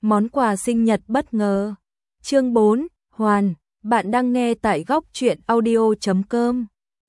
Món quà sinh nhật bất ngờ. Chương 4, Hoàn, bạn đang nghe tại góc truyện audio.com.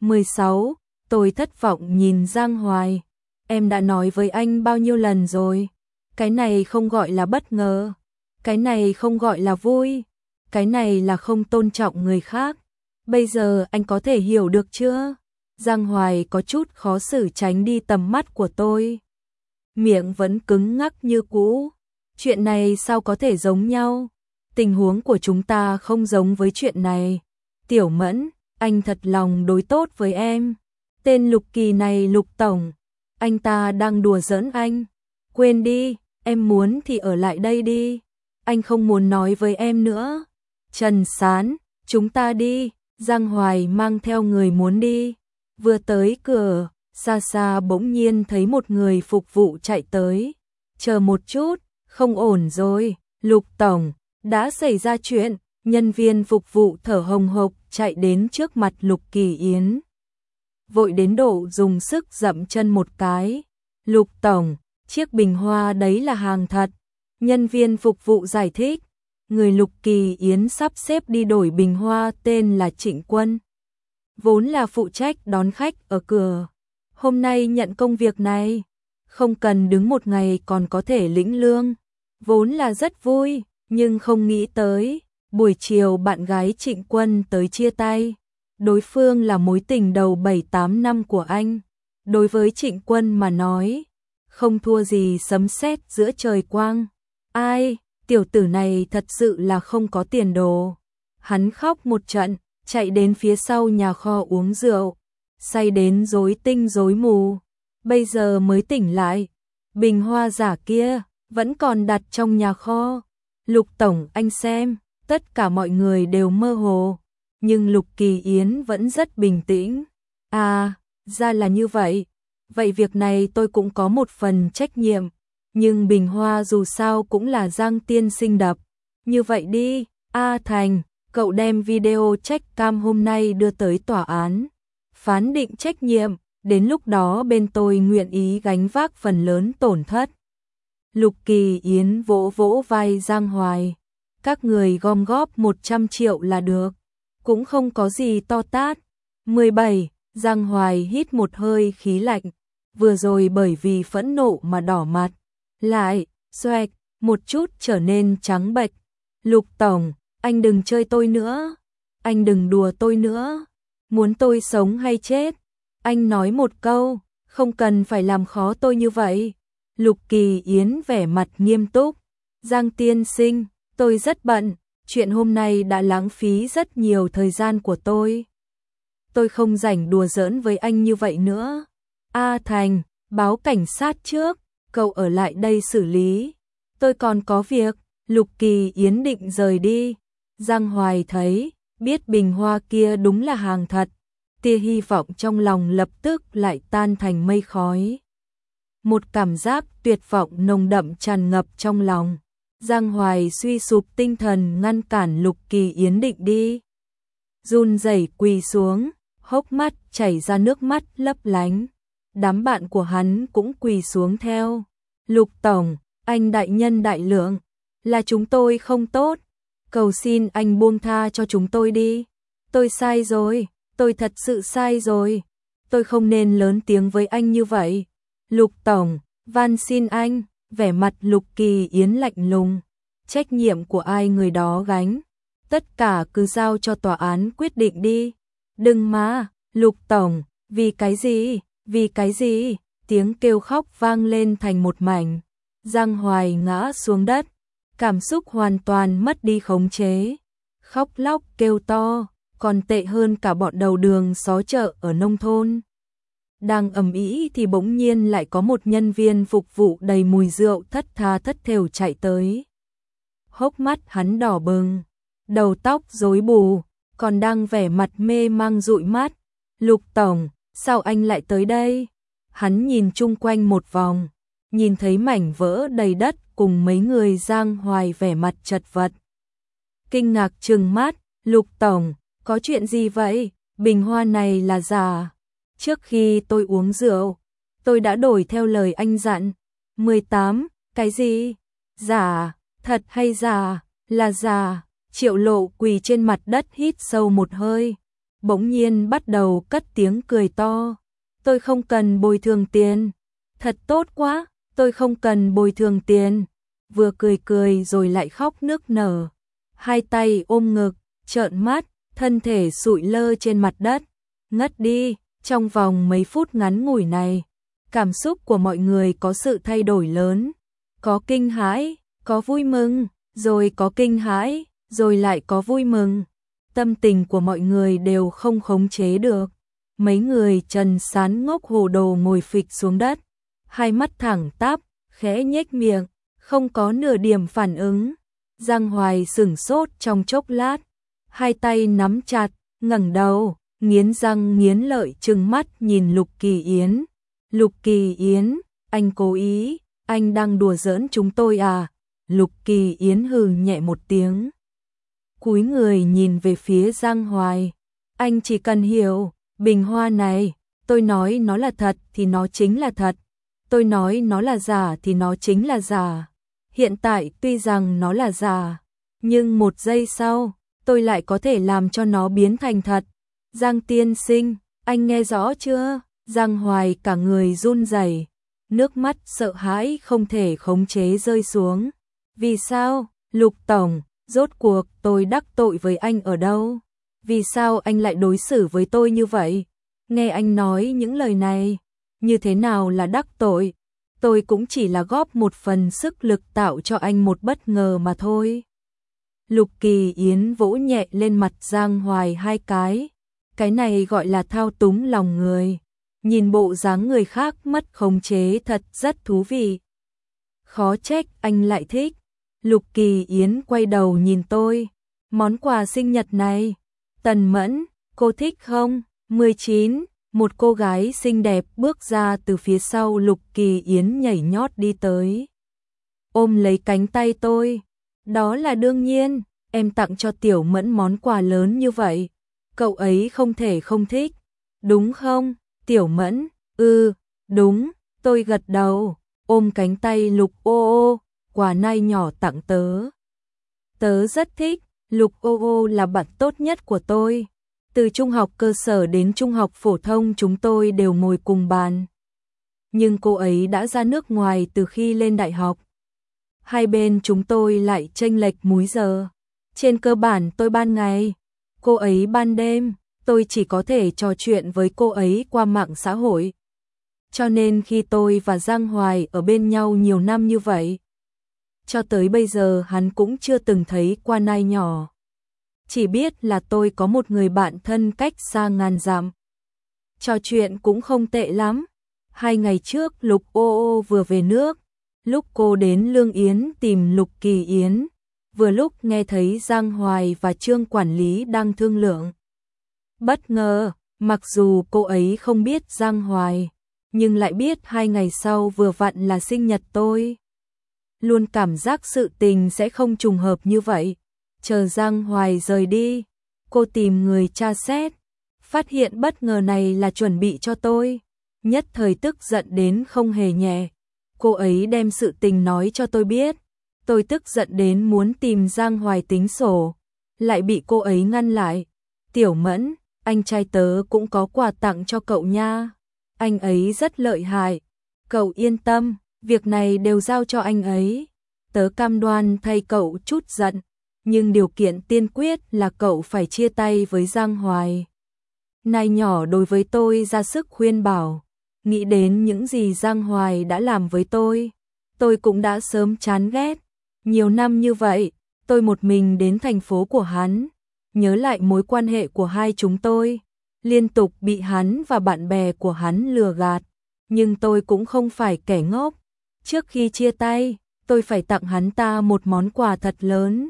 16, tôi thất vọng nhìn Giang Hoài. Em đã nói với anh bao nhiêu lần rồi. Cái này không gọi là bất ngờ. Cái này không gọi là vui. Cái này là không tôn trọng người khác. Bây giờ anh có thể hiểu được chưa? Giang Hoài có chút khó xử tránh đi tầm mắt của tôi. Miệng vẫn cứng ngắc như cũ. Chuyện này sao có thể giống nhau? Tình huống của chúng ta không giống với chuyện này. Tiểu Mẫn, anh thật lòng đối tốt với em. Tên Lục Kỳ này Lục Tổng. Anh ta đang đùa giỡn anh. Quên đi, em muốn thì ở lại đây đi. Anh không muốn nói với em nữa. Trần Sán, chúng ta đi. Giang Hoài mang theo người muốn đi. Vừa tới cửa, xa xa bỗng nhiên thấy một người phục vụ chạy tới. Chờ một chút, không ổn rồi, Lục Tổng, đã xảy ra chuyện. Nhân viên phục vụ thở hồng hộc chạy đến trước mặt Lục Kỳ Yến. Vội đến độ dùng sức dậm chân một cái. Lục Tổng, chiếc bình hoa đấy là hàng thật. Nhân viên phục vụ giải thích. Người Lục Kỳ Yến sắp xếp đi đổi bình hoa tên là Trịnh Quân. Vốn là phụ trách đón khách ở cửa. Hôm nay nhận công việc này. Không cần đứng một ngày còn có thể lĩnh lương. Vốn là rất vui, nhưng không nghĩ tới. Buổi chiều bạn gái Trịnh Quân tới chia tay. Đối phương là mối tình đầu 7-8 năm của anh. Đối với Trịnh Quân mà nói, không thua gì sấm sét giữa trời quang. Ai, tiểu tử này thật sự là không có tiền đồ. Hắn khóc một trận, chạy đến phía sau nhà kho uống rượu, say đến rối tinh rối mù. Bây giờ mới tỉnh lại, bình hoa giả kia vẫn còn đặt trong nhà kho. Lục Tổng, anh xem, tất cả mọi người đều mơ hồ, nhưng Lục Kỳ Yến vẫn rất bình tĩnh. À, ra là như vậy. Vậy việc này tôi cũng có một phần trách nhiệm, nhưng bình hoa dù sao cũng là Giang tiên sinh đập. Như vậy đi, A Thành, cậu đem video check cam hôm nay đưa tới tòa án, phán định trách nhiệm, đến lúc đó bên tôi nguyện ý gánh vác phần lớn tổn thất. Lục Kỳ Yến vỗ vỗ vai Giang Hoài. Các người gom góp 100 triệu là được, cũng không có gì to tát. 17, Giang Hoài hít một hơi khí lạnh, vừa rồi bởi vì phẫn nộ mà đỏ mặt, lại, xoẹt, một chút trở nên trắng bệch. Lục Tổng, anh đừng chơi tôi nữa, anh đừng đùa tôi nữa, muốn tôi sống hay chết? Anh nói một câu, không cần phải làm khó tôi như vậy. Lục Kỳ Yến vẻ mặt nghiêm túc. Giang tiên sinh, tôi rất bận, chuyện hôm nay đã lãng phí rất nhiều thời gian của tôi. Tôi không rảnh đùa giỡn với anh như vậy nữa. A Thành, báo cảnh sát trước, cậu ở lại đây xử lý. Tôi còn có việc. Lục Kỳ Yến định rời đi. Giang Hoài thấy, biết bình hoa kia đúng là hàng thật. Tia hy vọng trong lòng lập tức lại tan thành mây khói. Một cảm giác tuyệt vọng nồng đậm tràn ngập trong lòng. Giang Hoài suy sụp tinh thần ngăn cản Lục Kỳ Yến định đi. Run rẩy quỳ xuống, hốc mắt chảy ra nước mắt lấp lánh. Đám bạn của hắn cũng quỳ xuống theo. Lục Tổng, anh đại nhân đại lượng, là chúng tôi không tốt. Cầu xin anh buông tha cho chúng tôi đi. Tôi sai rồi, tôi thật sự sai rồi. Tôi không nên lớn tiếng với anh như vậy. Lục Tổng, van xin anh. Vẻ mặt Lục Kỳ Yến lạnh lùng. Trách nhiệm của ai người đó gánh. Tất cả cứ giao cho tòa án quyết định đi. Đừng mà, Lục Tổng, vì cái gì, vì cái gì? Tiếng kêu khóc vang lên thành một mảnh. Giang Hoài ngã xuống đất. Cảm xúc hoàn toàn mất đi khống chế. Khóc lóc kêu to, còn tệ hơn cả bọn đầu đường xó chợ ở nông thôn. Đang ầm ĩ thì bỗng nhiên lại có một nhân viên phục vụ đầy mùi rượu thất tha thất thểu chạy tới. Hốc mắt hắn đỏ bừng, đầu tóc rối bù, còn đang vẻ mặt mê mang dụi mắt. Lục Tổng, sao anh lại tới đây? Hắn nhìn chung quanh một vòng, nhìn thấy mảnh vỡ đầy đất cùng mấy người. Giang Hoài vẻ mặt chật vật. Kinh ngạc trừng mắt, Lục Tổng, có chuyện gì vậy? Bình hoa này là giả. Trước khi tôi uống rượu, tôi đã đổi theo lời anh dặn. 18, cái gì? Giả, Thật hay giả? Là giả. Triệu Lộ quỳ trên mặt đất hít sâu một hơi, bỗng nhiên bắt đầu cất tiếng cười to. Tôi không cần bồi thường tiền. Thật tốt quá, tôi không cần bồi thường tiền. Vừa cười cười rồi lại khóc nức nở. Hai tay ôm ngực, trợn mắt, thân thể sụi lơ trên mặt đất, ngất đi. Trong vòng mấy phút ngắn ngủi này, cảm xúc của mọi người có sự thay đổi lớn. Có kinh hãi, có vui mừng, rồi có kinh hãi, rồi lại có vui mừng. Tâm tình của mọi người đều không khống chế được. Mấy người Trần Sán ngốc hồ đồ ngồi phịch xuống đất, hai mắt thẳng tắp, khẽ nhếch miệng, không có nửa điểm phản ứng. Giang Hoài sửng sốt trong chốc lát, hai tay nắm chặt, ngẩng đầu, nghiến răng nghiến lợi trừng mắt nhìn Lục Kỳ Yến. Lục Kỳ Yến, anh cố ý, anh đang đùa giỡn chúng tôi à? Lục Kỳ Yến hừ nhẹ một tiếng, cúi người nhìn về phía Giang Hoài. Anh chỉ cần hiểu, bình hoa này, tôi nói nó là thật thì nó chính là thật, tôi nói nó là giả thì nó chính là giả. Hiện tại tuy rằng nó là giả, nhưng một giây sau, tôi lại có thể làm cho nó biến thành thật. Giang tiên sinh, anh nghe rõ chưa? Giang Hoài cả người run rẩy, nước mắt sợ hãi không thể khống chế rơi xuống. Vì sao, Lục tổng, rốt cuộc tôi đắc tội với anh ở đâu? Vì sao anh lại đối xử với tôi như vậy? Nghe anh nói những lời này, như thế nào là đắc tội? Tôi cũng chỉ là góp một phần sức lực tạo cho anh một bất ngờ mà thôi. Lục Kỳ Yến vỗ nhẹ lên mặt Giang Hoài hai cái này gọi là thao túng lòng người. Nhìn bộ dáng người khác mất khống chế thật rất thú vị. Khó trách anh lại thích. Lục Kỳ Yến quay đầu nhìn tôi. Món quà sinh nhật này, Tần Mẫn, cô thích không? 19, một cô gái xinh đẹp bước ra từ phía sau Lục Kỳ Yến nhảy nhót đi tới. Ôm lấy cánh tay tôi. Đó là đương nhiên, em tặng cho Tiểu Mẫn món quà lớn như vậy. Cậu ấy không thể không thích, đúng không? Tiểu Mẫn, đúng, tôi gật đầu, ôm cánh tay Lục ô ô, quà nai nhỏ tặng tớ. Tớ rất thích, Lục ô ô là bạn tốt nhất của tôi. Từ trung học cơ sở đến trung học phổ thông chúng tôi đều ngồi cùng bàn. Nhưng cô ấy đã ra nước ngoài từ khi lên đại học. Hai bên chúng tôi lại chênh lệch múi giờ. Trên cơ bản tôi ban ngày, cô ấy ban đêm, tôi chỉ có thể trò chuyện với cô ấy qua mạng xã hội. Cho nên khi tôi và Giang Hoài ở bên nhau nhiều năm như vậy, cho tới bây giờ hắn cũng chưa từng thấy qua nai nhỏ. Chỉ biết là tôi có một người bạn thân cách xa ngàn dặm. Trò chuyện cũng không tệ lắm. 2 ngày trước Lục ô ô vừa về nước, lúc cô đến Lương Yến tìm Lục Kỳ Yến, vừa lúc nghe thấy Giang Hoài và Trương quản lý đang thương lượng. Bất ngờ, mặc dù cô ấy không biết Giang Hoài, nhưng lại biết 2 ngày sau vừa vặn là sinh nhật tôi. Luôn cảm giác sự tình sẽ không trùng hợp như vậy. Chờ Giang Hoài rời đi, cô tìm người tra xét, phát hiện bất ngờ này là chuẩn bị cho tôi. Nhất thời tức giận đến không hề nhẹ. Cô ấy đem sự tình nói cho tôi biết. Tôi tức giận đến muốn tìm Giang Hoài tính sổ, lại bị cô ấy ngăn lại. Tiểu Mẫn, anh trai tớ cũng có quà tặng cho cậu nha. Anh ấy rất lợi hại. Cậu yên tâm, việc này đều giao cho anh ấy. Tớ cam đoan thay cậu chút giận, nhưng điều kiện tiên quyết là cậu phải chia tay với Giang Hoài. Nai nhỏ đối với tôi ra sức khuyên bảo. Nghĩ đến những gì Giang Hoài đã làm với tôi cũng đã sớm chán ghét. Nhiều năm như vậy, tôi một mình đến thành phố của hắn, nhớ lại mối quan hệ của hai chúng tôi, liên tục bị hắn và bạn bè của hắn lừa gạt, nhưng tôi cũng không phải kẻ ngốc. Trước khi chia tay, tôi phải tặng hắn ta một món quà thật lớn.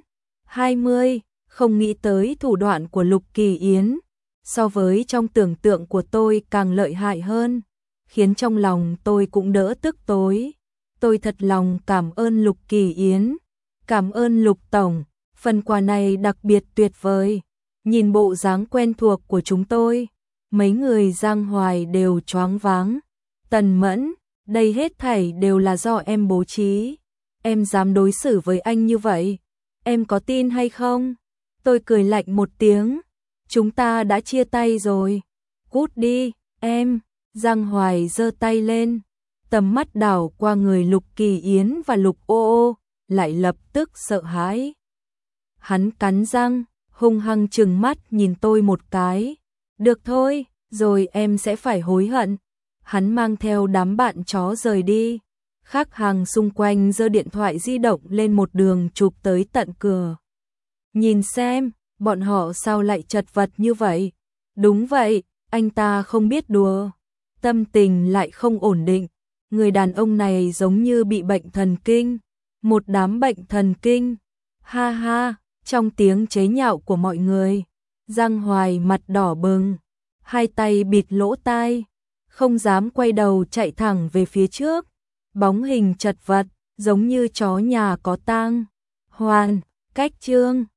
20, không nghĩ tới thủ đoạn của Lục Kỳ Yến, so với trong tưởng tượng của tôi càng lợi hại hơn, khiến trong lòng tôi cũng đỡ tức tối. Tôi thật lòng cảm ơn Lục Kỳ Yến, cảm ơn Lục tổng, phần quà này đặc biệt tuyệt vời. Nhìn bộ dáng quen thuộc của chúng tôi, mấy người Giang Hoài đều choáng váng. Tần Mẫn, đây hết thảy đều là do em bố trí. em dám đối xử với anh như vậy, em có tin hay không? Tôi cười lạnh một tiếng, chúng ta đã chia tay rồi, cút đi, em. Giang Hoài giơ tay lên, tầm mắt đảo qua người Lục Kỳ Yến và Lục Ô Ô, lại lập tức sợ hãi. Hắn cắn răng, hung hăng trừng mắt nhìn tôi một cái. Được thôi, rồi em sẽ phải hối hận. Hắn mang theo đám bạn chó rời đi. Khách hàng xung quanh giơ điện thoại di động lên một đường chụp tới tận cửa. Nhìn xem, bọn họ sao lại chật vật như vậy? Đúng vậy, anh ta không biết đùa. Tâm tình lại không ổn định. Người đàn ông này giống như bị bệnh thần kinh. Một đám bệnh thần kinh. Ha ha, trong tiếng chế nhạo của mọi người. Giang Hoài mặt đỏ bừng, hai tay bịt lỗ tai, không dám quay đầu chạy thẳng về phía trước. Bóng hình chật vật, giống như chó nhà có tang. Hoàn, cách chương